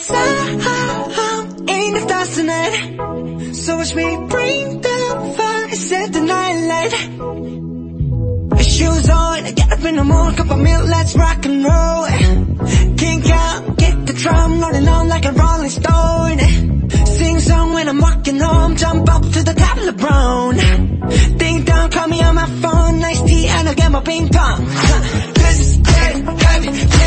sound in the stars tonight. So watch me bring the fire, set the night light. Shoes on, get up in the morning, cup of milk, let's rock and roll. Kink out, get the drum, rolling on like a rolling stone. Sing song when I'm walking home, jump up to the top of the brown. Ding dong, call me on my phone, nice tea and I'll get my ping pong. This is dead heavy.